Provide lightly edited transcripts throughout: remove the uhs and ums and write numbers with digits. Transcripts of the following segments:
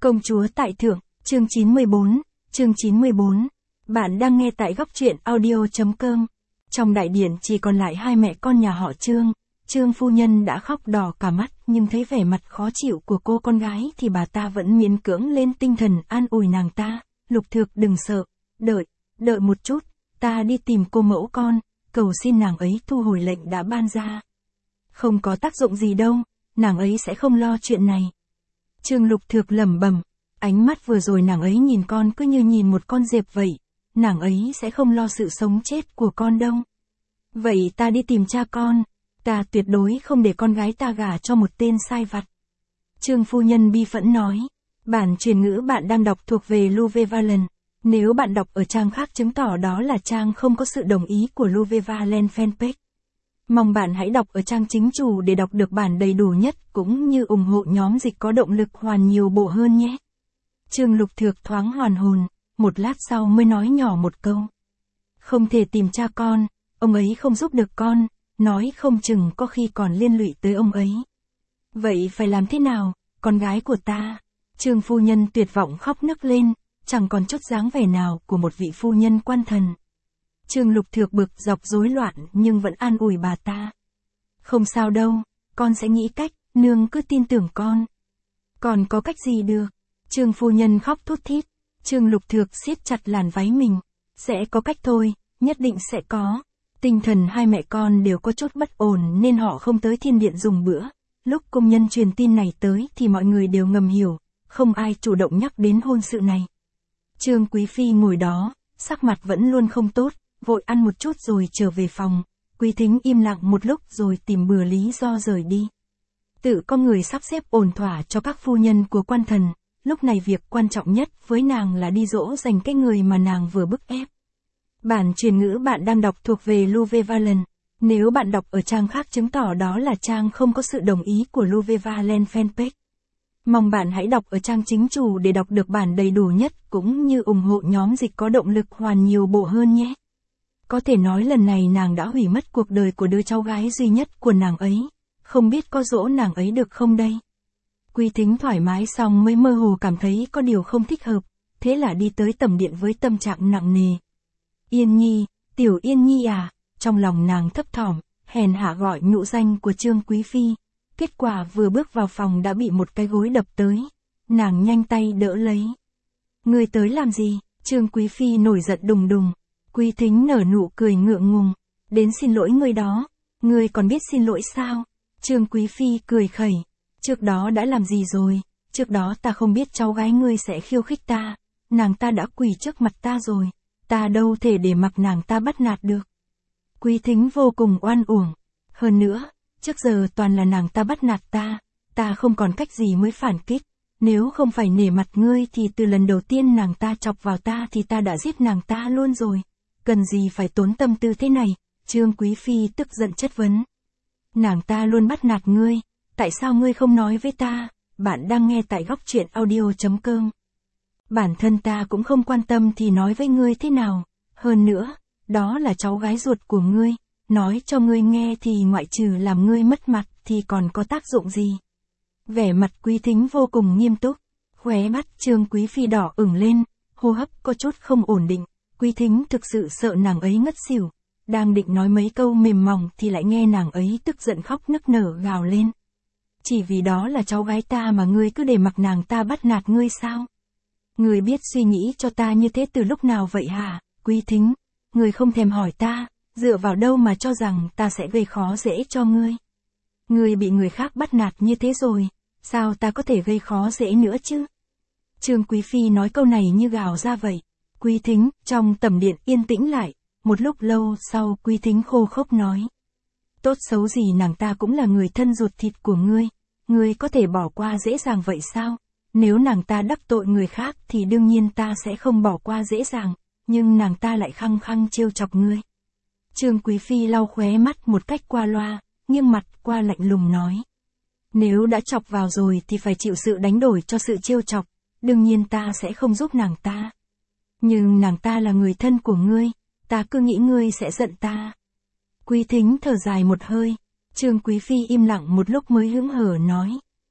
Công chúa tại thượng, chương 94. Bạn đang nghe tại góc truyện audio.com. Trong đại điện chỉ còn lại hai mẹ con nhà họ Trương. Trương phu nhân đã khóc đỏ cả mắt, nhưng thấy vẻ mặt khó chịu của cô con gái thì bà ta vẫn miễn cưỡng lên tinh thần an ủi nàng ta. Lục Thược đừng sợ, đợi một chút, ta đi tìm cô mẫu con, cầu xin nàng ấy thu hồi lệnh đã ban ra. Không có tác dụng gì đâu, nàng ấy sẽ không lo chuyện này. Trương Lục Thược lẩm bẩm, ánh mắt vừa rồi nàng ấy nhìn con cứ như nhìn một con dẹp vậy, nàng ấy sẽ không lo sự sống chết của con đâu. Vậy ta đi tìm cha con, ta tuyệt đối không để con gái ta gả cho một tên sai vặt. Trương phu nhân bi phẫn nói, bản truyền ngữ bạn đang đọc thuộc về Louve Valen. Nếu bạn đọc ở trang khác chứng tỏ đó là trang không có sự đồng ý của Louve Valen fanpage. Mong bạn hãy đọc ở trang chính chủ để đọc được bản đầy đủ nhất cũng như ủng hộ nhóm dịch có động lực hoàn nhiều bộ hơn nhé. Trương Lục Thược thoáng hoàn hồn, một lát sau mới nói nhỏ một câu. Không thể tìm cha con, ông ấy không giúp được con, nói không chừng có khi còn liên lụy tới ông ấy. Vậy phải làm thế nào, con gái của ta? Trương phu nhân tuyệt vọng khóc nức lên, chẳng còn chút dáng vẻ nào của một vị phu nhân quan thần. Trương Lục Thược bực dọc rối loạn nhưng vẫn an ủi bà ta. Không sao đâu, con sẽ nghĩ cách, nương cứ tin tưởng con. Còn có cách gì được? Trương phu nhân khóc thút thít. Trương Lục Thược siết chặt làn váy mình. Sẽ có cách thôi, nhất định sẽ có. Tinh thần hai mẹ con đều có chút bất ổn nên họ không tới thiên điện dùng bữa. Lúc công nhân truyền tin này tới thì mọi người đều ngầm hiểu, không ai chủ động nhắc đến hôn sự này. Trương Quý Phi ngồi đó, sắc mặt vẫn luôn không tốt, vội ăn một chút rồi trở về phòng. Quý Thính im lặng một lúc rồi tìm bừa lý do rời đi. Tự có người sắp xếp ổn thỏa cho các phu nhân của quan thần, lúc này việc quan trọng nhất với nàng là đi dỗ dành cái người mà nàng vừa bức ép. Bản truyền ngữ bạn đang đọc thuộc về Louve Valen. Nếu bạn đọc ở trang khác chứng tỏ đó là trang không có sự đồng ý của Louve Valen fanpage. Mong bạn hãy đọc ở trang chính chủ để đọc được bản đầy đủ nhất cũng như ủng hộ nhóm dịch có động lực hoàn nhiều bộ hơn nhé. Có thể nói lần này nàng đã hủy mất cuộc đời của đứa cháu gái duy nhất của nàng ấy, không biết có dỗ nàng ấy được không đây. Quý Thính thoải mái xong mới mơ hồ cảm thấy có điều không thích hợp, thế là đi tới tầm điện với tâm trạng nặng nề. Yên Nhi, tiểu Yên Nhi à, trong lòng nàng thấp thỏm, hèn hạ gọi nhũ danh của Trương Quý Phi. Kết quả vừa bước vào phòng đã bị một cái gối đập tới, nàng nhanh tay đỡ lấy. Ngươi tới làm gì? Trương Quý Phi nổi giận đùng đùng. Quý Thính nở nụ cười ngượng ngùng, đến xin lỗi ngươi đó, ngươi còn biết xin lỗi sao? Trương Quý Phi cười khẩy, trước đó đã làm gì rồi, trước đó ta không biết cháu gái ngươi sẽ khiêu khích ta, nàng ta đã quỳ trước mặt ta rồi, ta đâu thể để mặc nàng ta bắt nạt được. Quý Thính vô cùng oan uổng, hơn nữa, trước giờ toàn là nàng ta bắt nạt ta không còn cách gì mới phản kích. Nếu không phải nể mặt ngươi thì từ lần đầu tiên nàng ta chọc vào ta thì ta đã giết nàng ta luôn rồi. Cần gì phải tốn tâm tư thế này? Trương Quý Phi tức giận chất vấn. Nàng ta luôn bắt nạt ngươi, tại sao ngươi không nói với ta? Bạn đang nghe tại góc truyện audio.com. Bản thân ta cũng không quan tâm thì nói với ngươi thế nào? Hơn nữa, đó là cháu gái ruột của ngươi, nói cho ngươi nghe thì ngoại trừ làm ngươi mất mặt thì còn có tác dụng gì? Vẻ mặt Quý Thính vô cùng nghiêm túc, khóe mắt Trương Quý Phi đỏ ửng lên, hô hấp có chút không ổn định. Quý Thính thực sự sợ nàng ấy ngất xỉu, đang định nói mấy câu mềm mỏng thì lại nghe nàng ấy tức giận khóc nức nở gào lên. Chỉ vì đó là cháu gái ta mà ngươi cứ để mặc nàng ta bắt nạt ngươi sao? Ngươi biết suy nghĩ cho ta như thế từ lúc nào vậy hả? Quý Thính, ngươi không thèm hỏi ta, dựa vào đâu mà cho rằng ta sẽ gây khó dễ cho ngươi? Ngươi bị người khác bắt nạt như thế rồi, sao ta có thể gây khó dễ nữa chứ? Trương Quý Phi nói câu này như gào ra vậy. Quý Thính, trong tầm điện yên tĩnh lại, một lúc lâu sau Quý Thính khô khốc nói. Tốt xấu gì nàng ta cũng là người thân ruột thịt của ngươi có thể bỏ qua dễ dàng vậy sao? Nếu nàng ta đắc tội người khác thì đương nhiên ta sẽ không bỏ qua dễ dàng, nhưng nàng ta lại khăng khăng trêu chọc ngươi. Trương Quý Phi lau khóe mắt một cách qua loa, nghiêng mặt qua lạnh lùng nói. Nếu đã chọc vào rồi thì phải chịu sự đánh đổi cho sự trêu chọc, đương nhiên ta sẽ không giúp nàng ta. Nhưng nàng ta là người thân của ngươi, ta cứ nghĩ ngươi sẽ giận ta. Quý Thính thở dài một hơi, Trương Quý Phi im lặng một lúc mới hững hờ nói.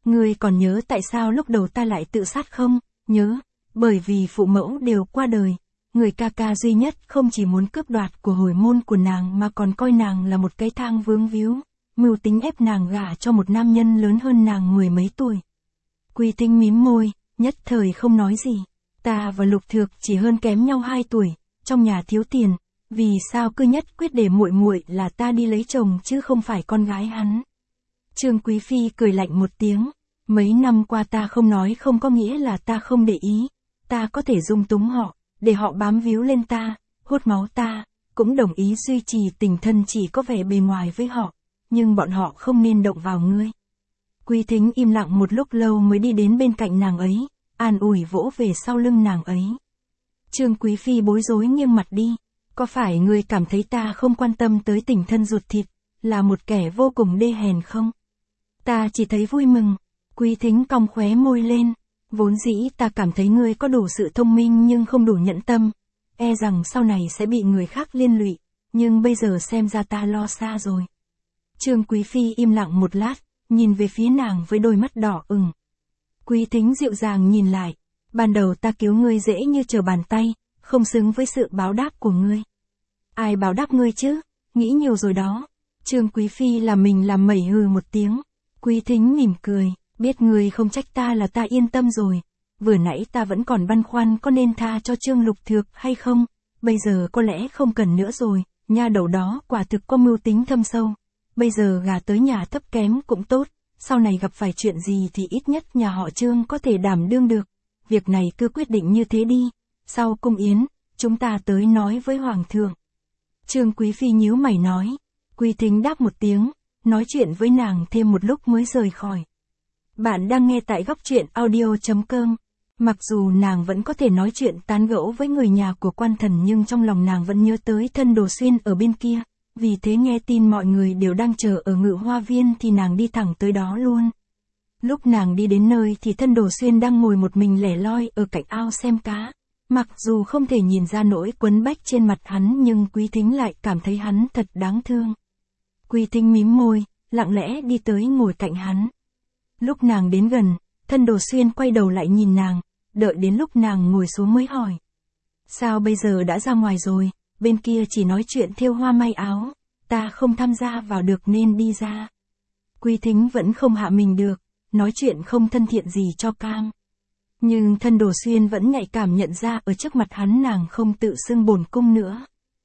Ngươi còn nhớ tại sao lúc đầu ta lại tự sát không? Nhớ, bởi vì phụ mẫu đều qua đời. Người ca ca duy nhất không chỉ muốn cướp đoạt của hồi môn của nàng mà còn coi nàng là một cái thang vướng víu, mưu tính ép nàng gả cho một nam nhân lớn hơn nàng 10 mấy tuổi. Quy Thính mím môi, nhất thời không nói gì. Ta và Lục Thược chỉ hơn kém nhau 2 tuổi, trong nhà thiếu tiền, vì sao cứ nhất quyết để muội muội là ta đi lấy chồng chứ không phải con gái hắn. Trương Quý Phi cười lạnh một tiếng, mấy năm qua ta không nói không có nghĩa là ta không để ý, ta có thể dung túng họ, để họ bám víu lên ta, hút máu ta, cũng đồng ý duy trì tình thân chỉ có vẻ bề ngoài với họ, nhưng bọn họ không nên động vào ngươi. Quý Thính im lặng một lúc lâu mới đi đến bên cạnh nàng ấy, an ủi vỗ về sau lưng nàng ấy. Trương Quý Phi bối rối nghiêng mặt đi, có phải ngươi cảm thấy ta không quan tâm tới tình thân ruột thịt, là một kẻ vô cùng đê hèn không? Ta chỉ thấy vui mừng. Quý Thính cong khóe môi lên, vốn dĩ ta cảm thấy ngươi có đủ sự thông minh nhưng không đủ nhẫn tâm, e rằng sau này sẽ bị người khác liên lụy, nhưng bây giờ xem ra ta lo xa rồi. Trương Quý Phi im lặng một lát, nhìn về phía nàng với đôi mắt đỏ ửng. Quý Thính dịu dàng nhìn lại, ban đầu ta cứu ngươi dễ như trở bàn tay, không xứng với sự báo đáp của ngươi. Ai báo đáp ngươi chứ, nghĩ nhiều rồi đó. Trương Quý Phi làm mình làm mẩy hừ một tiếng. Quý Thính mỉm cười, biết ngươi không trách ta là ta yên tâm rồi. Vừa nãy ta vẫn còn băn khoăn có nên tha cho Trương Lục Thược hay không, bây giờ có lẽ không cần nữa rồi, nha đầu đó quả thực có mưu tính thâm sâu. Bây giờ gả tới nhà thấp kém cũng tốt, sau này gặp phải chuyện gì thì ít nhất nhà họ Trương có thể đảm đương được. Việc này cứ quyết định như thế đi, sau cung yến, chúng ta tới nói với Hoàng thượng. Trương Quý Phi nhíu mày nói. Quý Thính đáp một tiếng, nói chuyện với nàng thêm một lúc mới rời khỏi. Bạn đang nghe tại góc truyện audio.com. Mặc dù nàng vẫn có thể nói chuyện tán gẫu với người nhà của Quan Thần nhưng trong lòng nàng vẫn nhớ tới Thân Đồ Xuyên ở bên kia, vì thế nghe tin mọi người đều đang chờ ở Ngự Hoa Viên thì nàng đi thẳng tới đó luôn. Lúc nàng đi đến nơi thì Thân Đồ Xuyên đang ngồi một mình lẻ loi ở cạnh ao xem cá. Mặc dù không thể nhìn ra nỗi quấn bách trên mặt hắn nhưng Quý Thính lại cảm thấy hắn thật đáng thương. Quý Thính mím môi, lặng lẽ đi tới ngồi cạnh hắn. Lúc nàng đến gần, Thân Đồ Xuyên quay đầu lại nhìn nàng, đợi đến lúc nàng ngồi xuống mới hỏi. Sao bây giờ đã ra ngoài rồi, bên kia chỉ nói chuyện thêu hoa may áo, ta không tham gia vào được nên đi ra. Quý Thính vẫn không hạ mình được, nói chuyện không thân thiện gì cho cam. Nhưng Thân Đồ Xuyên vẫn nhạy cảm nhận ra ở trước mặt hắn nàng không tự xưng bổn cung nữa.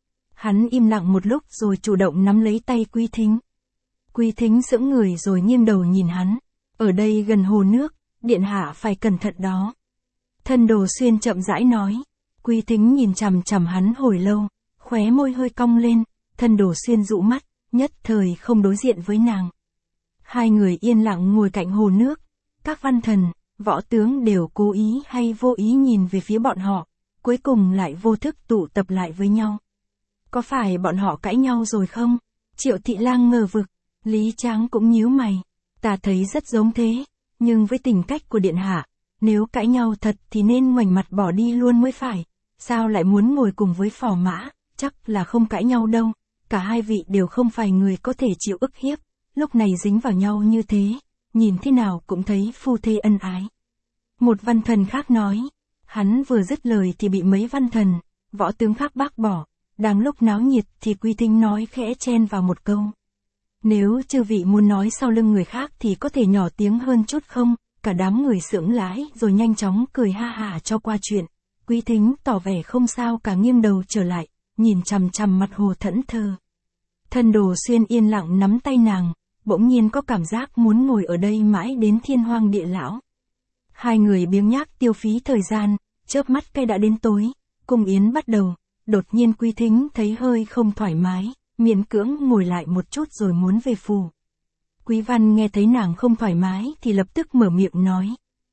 Hắn im lặng một lúc rồi chủ động nắm lấy tay Quý Thính. Quý Thính sững người rồi nghiêng đầu nhìn hắn. Ở đây gần hồ nước, điện hạ phải cẩn thận đó. Thân Đồ Xuyên chậm rãi nói. Quý Thính nhìn chằm chằm hắn hồi lâu, khóe môi hơi cong lên, Thân Đồ Xuyên dụ mắt, nhất thời không đối diện với nàng. Hai người yên lặng ngồi cạnh hồ nước, các văn thần, võ tướng đều cố ý hay vô ý nhìn về phía bọn họ, cuối cùng lại vô thức tụ tập lại với nhau. Có phải bọn họ cãi nhau rồi không? Triệu Thị Lang ngờ vực, Lý Tráng cũng nhíu mày. Ta thấy rất giống thế, nhưng với tình cách của điện hạ, nếu cãi nhau thật thì nên ngoảnh mặt bỏ đi luôn mới phải. Sao lại muốn ngồi cùng với Phò Mã, chắc là không cãi nhau đâu, cả hai vị đều không phải người có thể chịu ức hiếp, lúc này dính vào nhau như thế, nhìn thế nào cũng thấy phu thê ân ái. Một văn thần khác nói, hắn vừa dứt lời thì bị mấy văn thần, võ tướng khác bác bỏ, đang lúc náo nhiệt thì Quý Thính nói khẽ chen vào một câu. Nếu chư vị muốn nói sau lưng người khác thì có thể nhỏ tiếng hơn chút không? Cả đám người sững lái rồi nhanh chóng cười ha hả cho qua chuyện. Quý Thính tỏ vẻ không sao cả nghiêng đầu trở lại, nhìn chằm chằm mặt hồ thẫn thờ. Thân Đồ Xuyên yên lặng nắm tay nàng, bỗng nhiên có cảm giác muốn ngồi ở đây mãi đến thiên hoang địa lão. Hai người biếng nhác tiêu phí thời gian, chớp mắt cây đã đến tối, cung yến bắt đầu, đột nhiên Quý Thính thấy hơi không thoải mái, miễn cưỡng ngồi lại một chút rồi muốn về phủ. Quý Văn nghe thấy nàng không thoải mái thì lập tức mở miệng nói.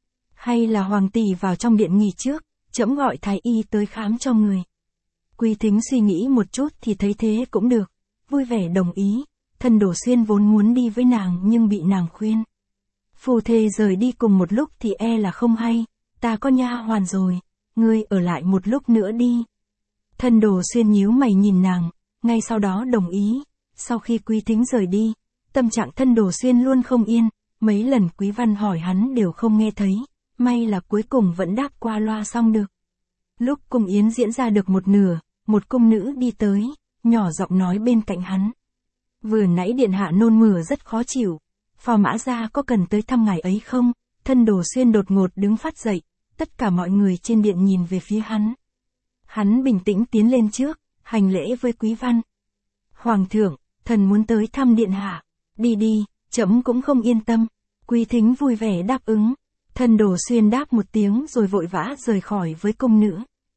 Hay là Hoàng tỷ vào trong điện nghỉ trước, trẫm gọi thái y tới khám cho người. Quý Thính suy nghĩ một chút thì thấy thế cũng được, vui vẻ đồng ý. Thân Đồ Xuyên vốn muốn đi với nàng nhưng bị nàng khuyên. Phù thê rời đi cùng một lúc thì e là không hay, ta có nha hoàn rồi, ngươi ở lại một lúc nữa đi. Thân Đồ Xuyên nhíu mày nhìn nàng, ngay sau đó đồng ý. Sau khi Quý Thính rời đi, tâm trạng Thân Đồ Xuyên luôn không yên, Mấy lần Quý Văn hỏi hắn đều không nghe thấy, may là cuối cùng vẫn đáp qua loa xong được. Lúc cung yến diễn ra được một nửa, một cung nữ đi tới, nhỏ giọng nói bên cạnh hắn. Vừa nãy điện hạ nôn mửa rất khó chịu, phò mã gia có cần tới thăm ngài ấy không? Thân Đồ Xuyên đột ngột đứng phát dậy, tất cả mọi người trên điện nhìn về phía hắn. Hắn bình tĩnh tiến lên trước, hành lễ với Quý Văn. Hoàng thượng, thần muốn tới thăm điện hạ. Đi đi, trẫm cũng không yên tâm. Quý Thính vui vẻ đáp ứng. Thân Đồ Xuyên đáp một tiếng rồi vội vã rời khỏi với cung nữ.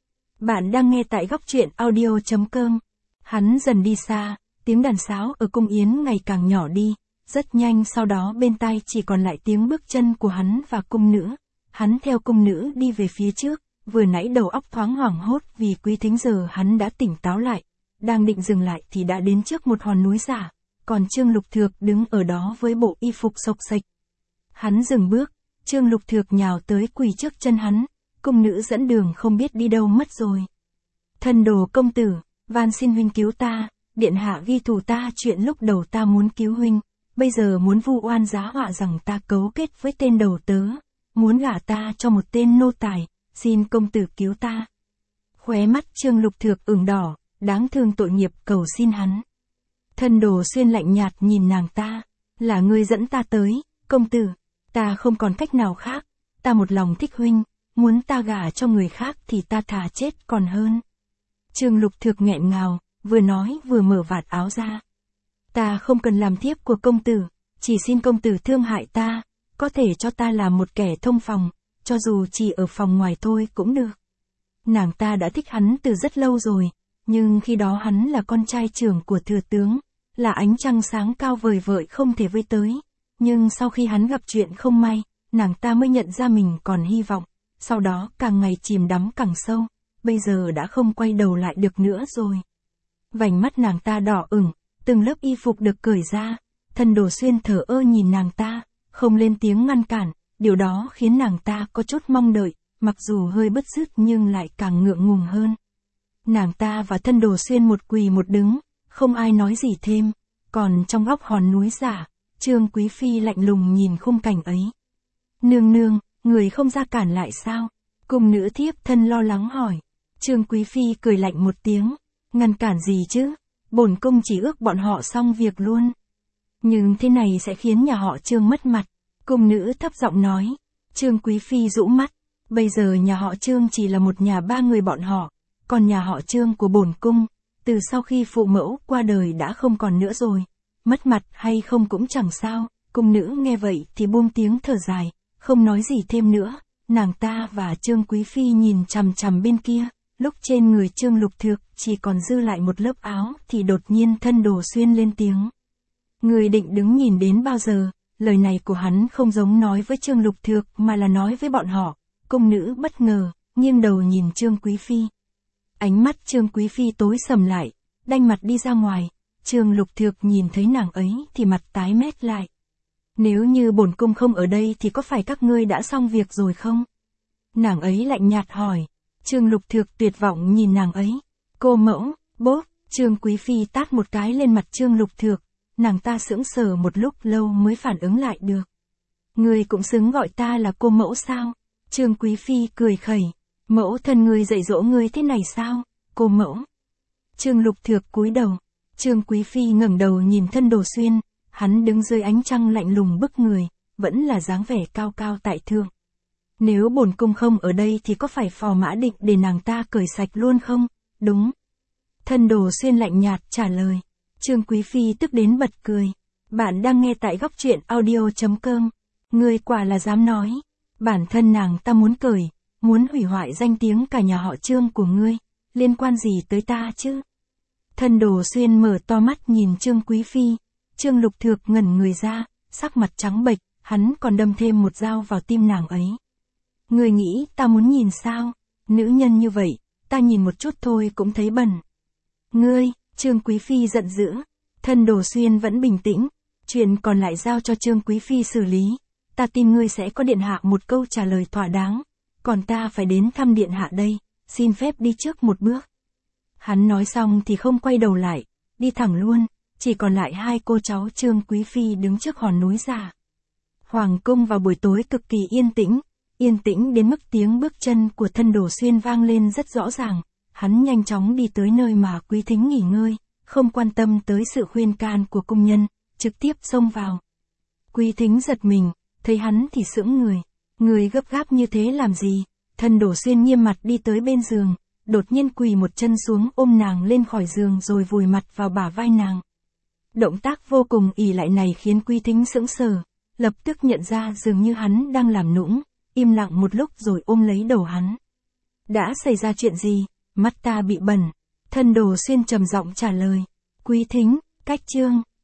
Bạn đang nghe tại góc truyện audio.com. Hắn dần đi xa, tiếng đàn sáo ở cung yến ngày càng nhỏ đi. Rất nhanh sau đó bên tai chỉ còn lại tiếng bước chân của hắn và cung nữ. Hắn theo cung nữ đi về phía trước, vừa nãy đầu óc thoáng hoảng hốt vì Quý Thính giờ hắn đã tỉnh táo lại. Đang định dừng lại thì đã đến trước một hòn núi giả, còn Trương Lục Thược đứng ở đó với bộ y phục xộc xệch. Hắn dừng bước, Trương Lục Thược nhào tới quỳ trước chân hắn, cung nữ dẫn đường không biết đi đâu mất rồi. Thân Đồ công tử, van xin huynh cứu ta, điện hạ ghi thù ta chuyện lúc đầu ta muốn cứu huynh, bây giờ muốn vu oan giá họa rằng ta cấu kết với tên đầu tớ, muốn gả ta cho một tên nô tài, xin công tử cứu ta. Khóe mắt Trương Lục Thược ửng đỏ, đáng thương tội nghiệp cầu xin hắn. Thân Đồ Xuyên lạnh nhạt nhìn nàng ta, là ngươi dẫn ta tới, công tử, ta không còn cách nào khác, ta một lòng thích huynh, muốn ta gả cho người khác thì ta thà chết còn hơn. Trương Lục Thược nghẹn ngào, vừa nói vừa mở vạt áo ra. Ta không cần làm thiếp của công tử, chỉ xin công tử thương hại ta, có thể cho ta làm một kẻ thông phòng, cho dù chỉ ở phòng ngoài thôi cũng được. Nàng ta đã thích hắn từ rất lâu rồi, nhưng khi đó hắn là con trai trưởng của thừa tướng, là ánh trăng sáng cao vời vợi không thể với tới. Nhưng sau khi hắn gặp chuyện không may, nàng ta mới nhận ra mình còn hy vọng, sau đó càng ngày chìm đắm càng sâu, bây giờ đã không quay đầu lại được nữa rồi. Vành mắt nàng ta đỏ ửng, từng lớp y phục được cởi ra, Thân Đồ Xuyên thờ ơ nhìn nàng ta, không lên tiếng ngăn cản, điều đó khiến nàng ta có chút mong đợi, mặc dù hơi bứt rứt nhưng lại càng ngượng ngùng hơn. Nàng ta và Thân Đồ Xuyên một quỳ một đứng, không ai nói gì thêm, còn trong góc hòn núi giả, Trương Quý Phi lạnh lùng nhìn khung cảnh ấy. Nương nương, người không ra cản lại sao? Cung nữ thiếp thân lo lắng hỏi. Trương Quý Phi cười lạnh một tiếng, ngăn cản gì chứ? Bổn cung chỉ ước bọn họ xong việc luôn. Nhưng thế này sẽ khiến nhà họ Trương mất mặt. Cung nữ thấp giọng nói. Trương Quý Phi rũ mắt. Bây giờ nhà họ Trương chỉ là một nhà ba người bọn họ, còn nhà họ Trương của bổn cung, từ sau khi phụ mẫu qua đời đã không còn nữa rồi. Mất mặt hay không cũng chẳng sao. Cung nữ nghe vậy thì buông tiếng thở dài, không nói gì thêm nữa. Nàng ta và Trương Quý Phi nhìn chằm chằm bên kia. Lúc trên người Trương Lục Thược chỉ còn dư lại một lớp áo thì đột nhiên Thân Đồ Xuyên lên tiếng. Người định đứng nhìn đến bao giờ? Lời này của hắn không giống nói với Trương Lục Thược mà là nói với bọn họ. Cung nữ bất ngờ, nghiêng đầu nhìn Trương Quý Phi. Ánh mắt Trương Quý Phi tối sầm lại, đanh mặt đi ra ngoài. Trương Lục Thược nhìn thấy nàng ấy thì mặt tái mét lại. Nếu như bổn cung không ở đây thì có phải các ngươi đã xong việc rồi không? Nàng ấy lạnh nhạt hỏi. Trương Lục Thược tuyệt vọng nhìn nàng ấy. Cô mẫu, bốp, Trương Quý Phi tát một cái lên mặt Trương Lục Thược. Nàng ta sững sờ một lúc lâu mới phản ứng lại được. Ngươi cũng xứng gọi ta là cô mẫu sao? Trương Quý Phi cười khẩy. Mẫu thân ngươi dạy dỗ ngươi thế này sao? Cô mẫu. Trương Lục Thược cúi đầu. Trương Quý Phi ngẩng đầu nhìn Thân Đồ Xuyên. Hắn đứng dưới ánh trăng lạnh lùng bức người, vẫn là dáng vẻ cao cao tại thượng. Nếu bổn cung không ở đây thì có phải phò mã định để nàng ta cởi sạch luôn không? Đúng. Thân Đồ Xuyên lạnh nhạt trả lời. Trương Quý Phi tức đến bật cười. Bạn đang nghe tại góc truyện audio.com. Ngươi quả là dám nói. Bản thân nàng ta muốn cởi, muốn hủy hoại danh tiếng cả nhà họ Trương của ngươi. Liên quan gì tới ta chứ? Thân Đồ Xuyên mở to mắt nhìn Trương Quý Phi. Trương Lục Thược ngẩn người ra, sắc mặt trắng bệch, hắn còn đâm thêm một dao vào tim nàng ấy. Ngươi nghĩ ta muốn nhìn sao? Nữ nhân như vậy, ta nhìn một chút thôi cũng thấy bẩn. Ngươi, Trương Quý Phi giận dữ. Thân Đồ Xuyên vẫn bình tĩnh. Chuyện còn lại giao cho Trương Quý Phi xử lý. Ta tin ngươi sẽ có điện hạ một câu trả lời thỏa đáng. Còn ta phải đến thăm điện hạ đây, xin phép đi trước một bước. Hắn nói xong thì không quay đầu lại, đi thẳng luôn. Chỉ còn lại hai cô cháu Trương Quý Phi đứng trước hòn núi giả. Hoàng cung vào buổi tối cực kỳ yên tĩnh đến mức tiếng bước chân của Thân Đồ Xuyên vang lên rất rõ ràng. Hắn nhanh chóng đi tới nơi mà Quý Thính nghỉ ngơi, không quan tâm tới sự khuyên can của cung nhân, trực tiếp xông vào. Quý Thính giật mình, thấy hắn thì sững người. Người gấp gáp như thế làm gì? Thân Đồ Xuyên nghiêm mặt đi tới bên giường, đột nhiên quỳ một chân xuống ôm nàng lên khỏi giường rồi vùi mặt vào bả vai nàng. Động tác vô cùng ỷ lại này khiến Quý Thính sững sờ, lập tức nhận ra dường như hắn đang làm nũng, im lặng một lúc rồi ôm lấy đầu hắn. Đã xảy ra chuyện gì? Mắt ta bị bẩn. Thân Đồ Xuyên trầm giọng trả lời. Quý Thính, cách chương.